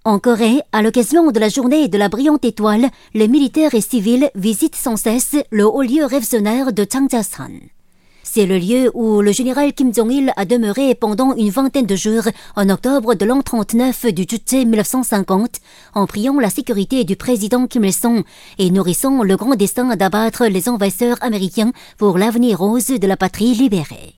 En Corée, à l'occasion de la journée de la brillante étoile, les militaires et civils visitent sans cesse le haut lieu révolutionnaire de Changjasan. C'est le lieu où le général Kim Jong-il a demeuré pendant une vingtaine de jours en octobre de l'an 39 du Juche 1950, en priant la sécurité du président Kim Il-sung et nourrissant le grand destin d'abattre les envahisseurs américains pour l'avenir rose de la patrie libérée.